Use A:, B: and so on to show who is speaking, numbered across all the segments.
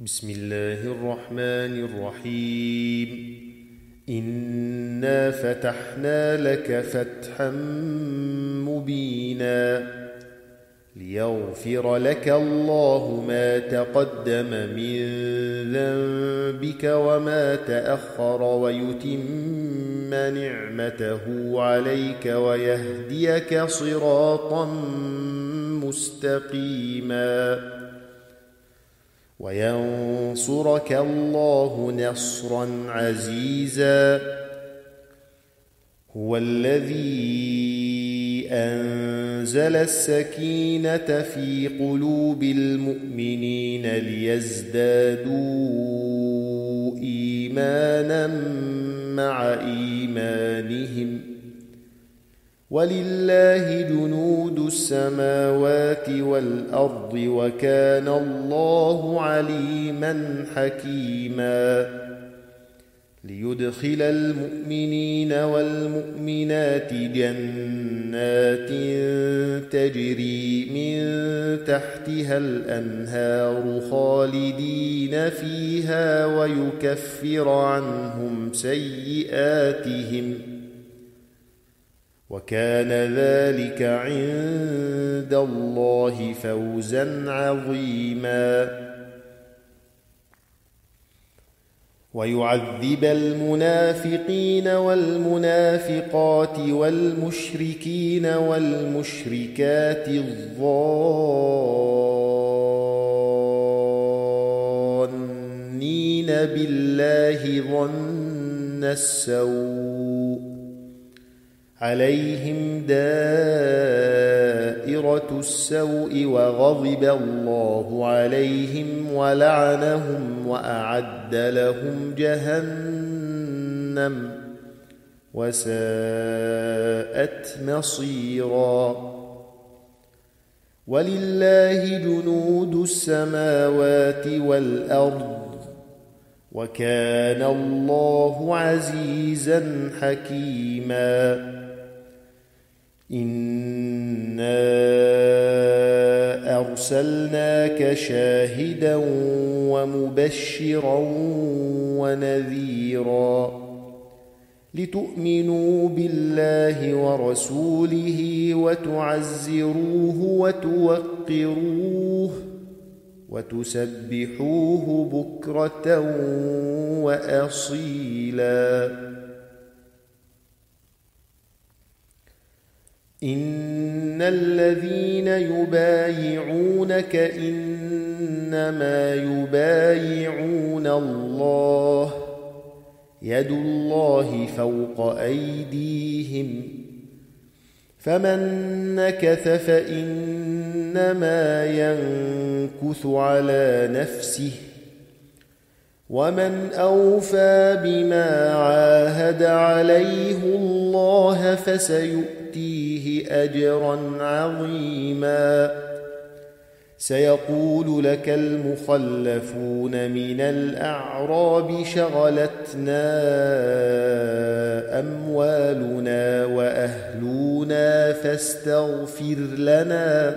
A: بسم الله الرحمن الرحيم. إنا فتحنا لك فتحا مبينا ليغفر لك الله ما تقدم من ذنبك وما تأخر ويتم نعمته عليك ويهديك صراطا مستقيما وينصرك الله نصرا عزيزا. هو الذي أنزل السكينة في قلوب المؤمنين ليزدادوا إيمانا مع إيمانهم ولله جنود السماوات والأرض وكان الله عليما حكيما. ليدخل المؤمنين والمؤمنات جنات تجري من تحتها الأنهار خالدين فيها ويكفر عنهم سيئاتهم وكان ذلك عند الله فوزا عظيما. ويعذب المنافقين والمنافقات والمشركين والمشركات الظانين بالله ظن السوء عليهم دائرة السوء وغضب الله عليهم ولعنهم وأعد لهم جهنم وساءت مصيرا. ولله جنود السماوات والأرض وكان الله عزيزا حكيما. إنا أرسلناك شاهدا ومبشرا ونذيرا لتؤمنوا بالله ورسوله وتعزروه وتوقروه وتسبحوه بكرة وأصيلا. إن الذين يبايعونك إنما يبايعون الله يد الله فوق أيديهم فمن نكث فإنما ينكث على نفسه ومن أوفى بما عاهد عليه الله فسيؤتيه أجرا عظيما. سيقول لك المخلفون من الأعراب شغلتنا أموالنا وأهلنا فاستغفر لنا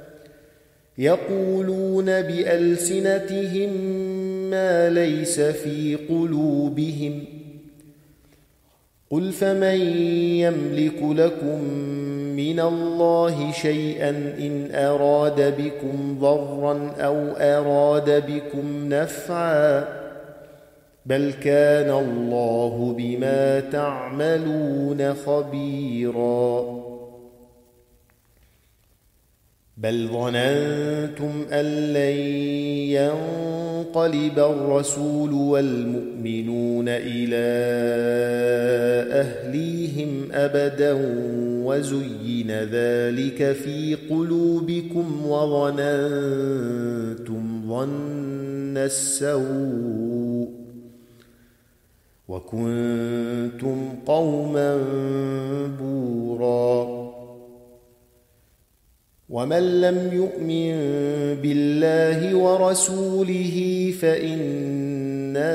A: يقولون بألسنتهم ما ليس في قلوبهم قل فمن يملك لكم من الله شيئا إن أراد بكم ضرا أو أراد بكم نفعا بل كان الله بما تعملون خبيرا. بل ظننتم أن لن ينقلب الرسول والمؤمنون إلى أهليهم أبدا وزين ذلك في قلوبكم وظننتم ظن السوء وكنتم قوما بورا. ومن لم يؤمن بالله ورسوله فإنا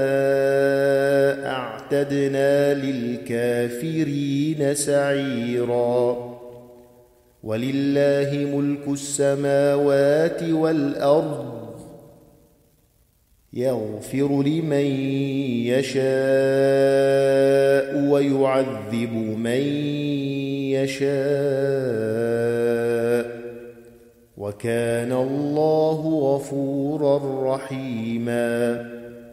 A: أعتدنا للكافرين سعيرا. ولله ملك السماوات والأرض يغفر لمن يشاء ويعذب من يشاء وكان الله غفورا رحيما.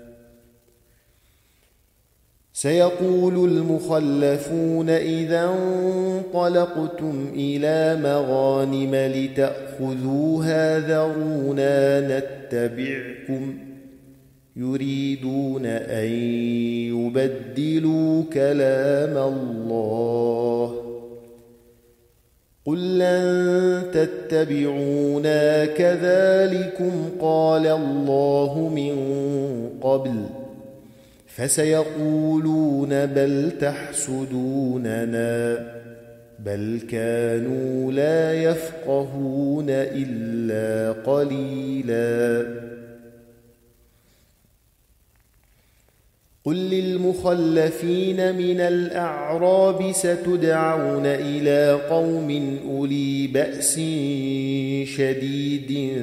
A: سيقول المخلفون إذا انطلقتم إلى مغانم لتأخذوها ذرونا نتبعكم يريدون أن يبدلوا كلام الله قل لن تتبعونا كذلكم قال الله من قبل فسيقولون بل تحسدوننا بل كانوا لا يفقهون إلا قليلا. قل للمخلفين من الأعراب ستدعون إلى قوم أولي بأس شديد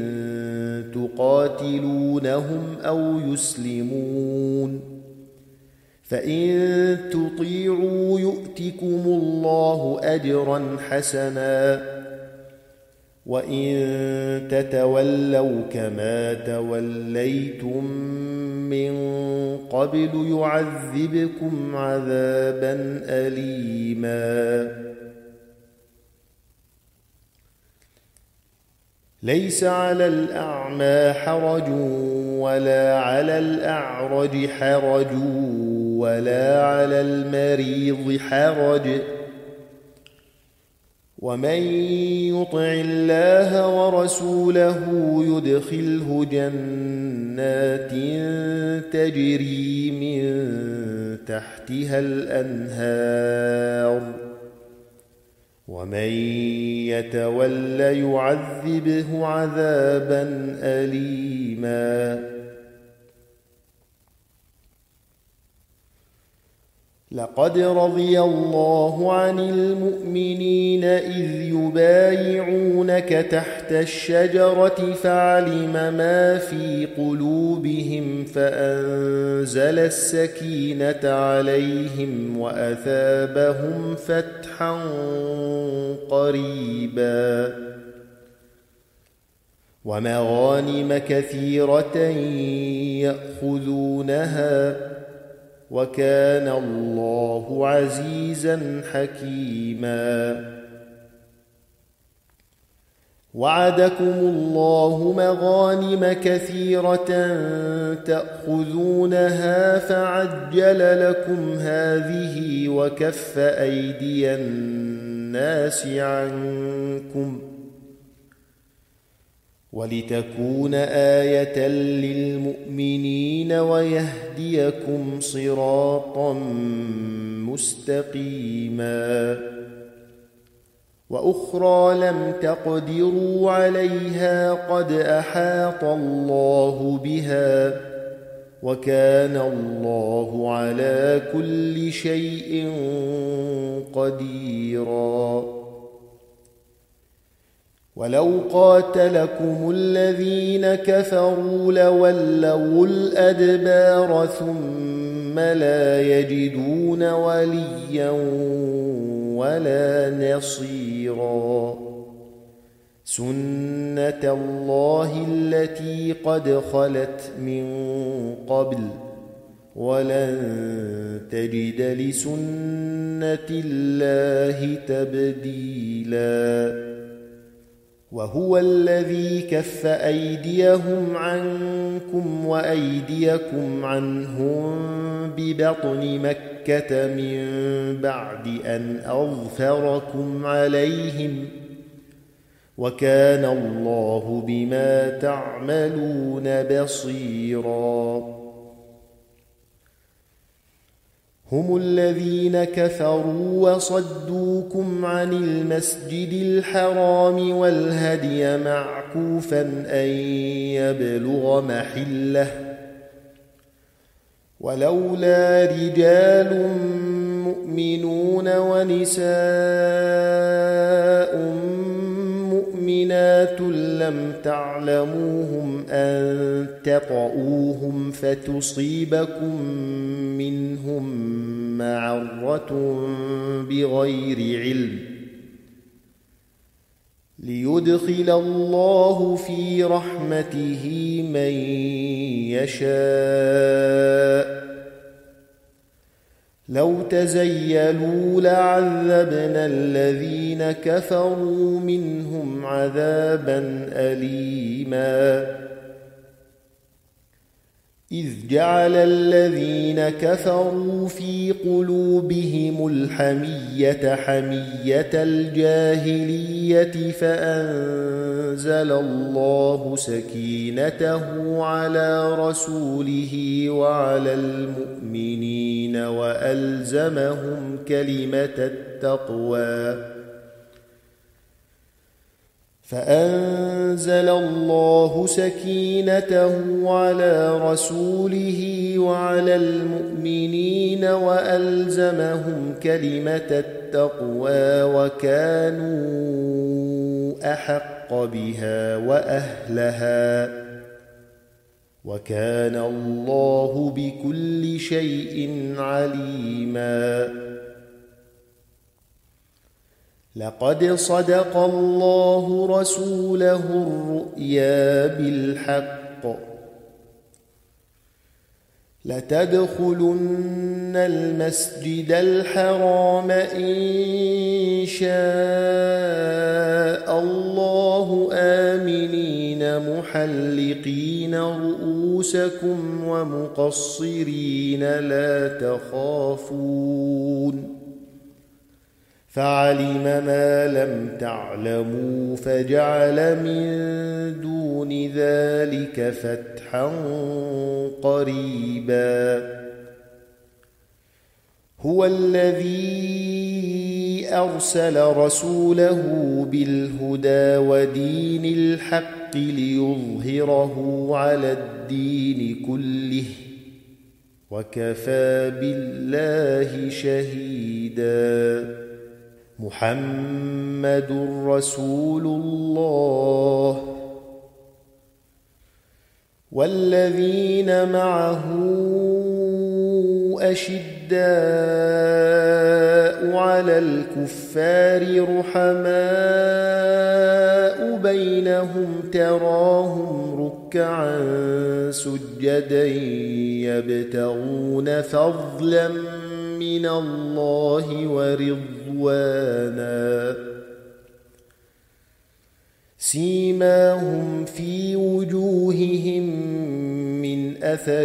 A: تقاتلونهم أو يسلمون فإن تطيعوا يؤتكم الله أجرا حسنا وإن تتولوا كما توليتم من قبل يعذبكم عذابا أليما. ليس على الأعمى حرج ولا على الأعرج حرج ولا على المريض حرج ومن يطع الله ورسوله يدخله جنات تجري من تحتها الأنهار ومن يتول يعذبه عذابا أليما. لقد رضي الله عن المؤمنين إذ يبايعونك تحت الشجرة فعلم ما في قلوبهم فأنزل السكينة عليهم وأثابهم فتحا قريبا ومغانم كثيرة يأخذونها وكان الله عزيزا حكيما. وعدكم الله مغانم كثيرة تأخذونها فعجل لكم هذه وكف أيدي الناس عنكم ولتكون آية للمؤمنين ويهديكم صراطا مستقيما. وأخرى لم تقدروا عليها قد أحاط الله بها وكان الله على كل شيء قديرا. ولو قاتلكم الذين كفروا لولوا الأدبار ثم لا يجدون وليا ولا نصيرا. سنة الله التي قد خلت من قبل ولن تجد لسنة الله تبديلا. وهو الذي كف أيديهم عنكم وأيديكم عنهم ببطن مكة من بعد أن أظفركم عليهم وكان الله بما تعملون بصيرا. هم الذين كفروا وصدوكم عن المسجد الحرام والهدي معكوفا أن يبلغ محله ولولا رجال مؤمنون ونساء مؤمنات مؤمنات لم تعلموهم أن تطؤوهم فتصيبكم منهم معرة بغير علم ليدخل الله في رحمته من يشاء لو تزيلوا لعذبنا الذين كفروا منهم عذابا أليما إذ جعل الذين كفروا في قلوبهم الحمية حمية الجاهلية فأنزل الله سكينته على رسوله وعلى المؤمنين وألزمهم كلمة التقوى فأنزل الله سكينته على رسوله وعلى المؤمنين وألزمهم كلمة التقوى وكانوا أحق بها وأهلها وكان الله بكل شيء عليما لقد صدق الله رسوله الرؤيا بالحق لتدخلن المسجد الحرام إن شاء الله آمنين محلقين رؤوسكم ومقصرين لا تخافون فعلم ما لم تعلموا فجعل من دون ذلك فتحا قريبا هو الذي أرسل رسوله بالهدى ودين الحق ليظهره على الدين كله وكفى بالله شهيدا محمد رسول الله والذين معه أشداء على الكفار رحماء بينهم تراهم ركعا سجدا يبتغون فضلا من الله ورضوانا سيماهم في وجوههم من أثر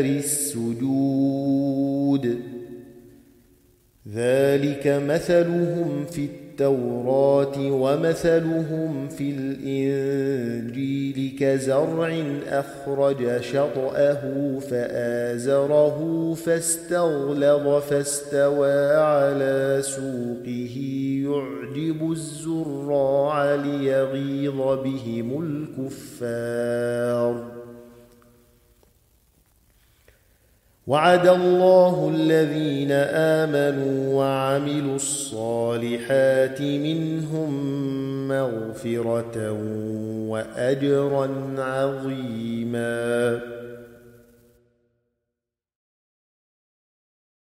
A: السجود ذلك مثلهم في التوراة ومثلهم في الإنجيل كزرع أخرج شطأه فآزره فاستغلظ فاستوى على سوقه يعجب الزراع ليغيظ بهم الكفار وعد الله الذين آمنوا وعملوا الصالحات منهم مغفرة وأجرا عظيما